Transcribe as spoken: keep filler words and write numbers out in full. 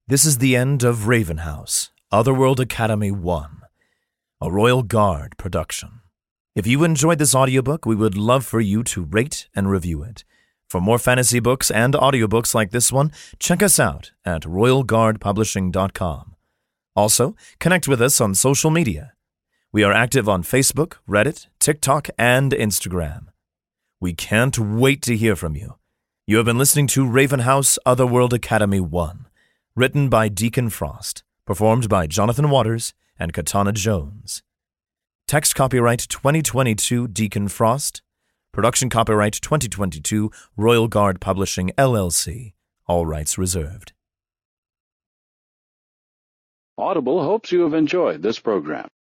This is the end of Raven House, Otherworld Academy one, a Royal Guard production. If you enjoyed this audiobook, we would love for you to rate and review it. For more fantasy books and audiobooks like this one, check us out at royal guard publishing dot com. Also, connect with us on social media. We are active on Facebook, Reddit, TikTok, and Instagram. We can't wait to hear from you. You have been listening to Raven House, Otherworld Academy one, written by Deacon Frost, performed by Jonathan Waters and Katana Jones. Text copyright twenty twenty-two Deacon Frost. Production copyright twenty twenty-two Royal Guard Publishing, L L C. All rights reserved. Audible hopes you have enjoyed this program.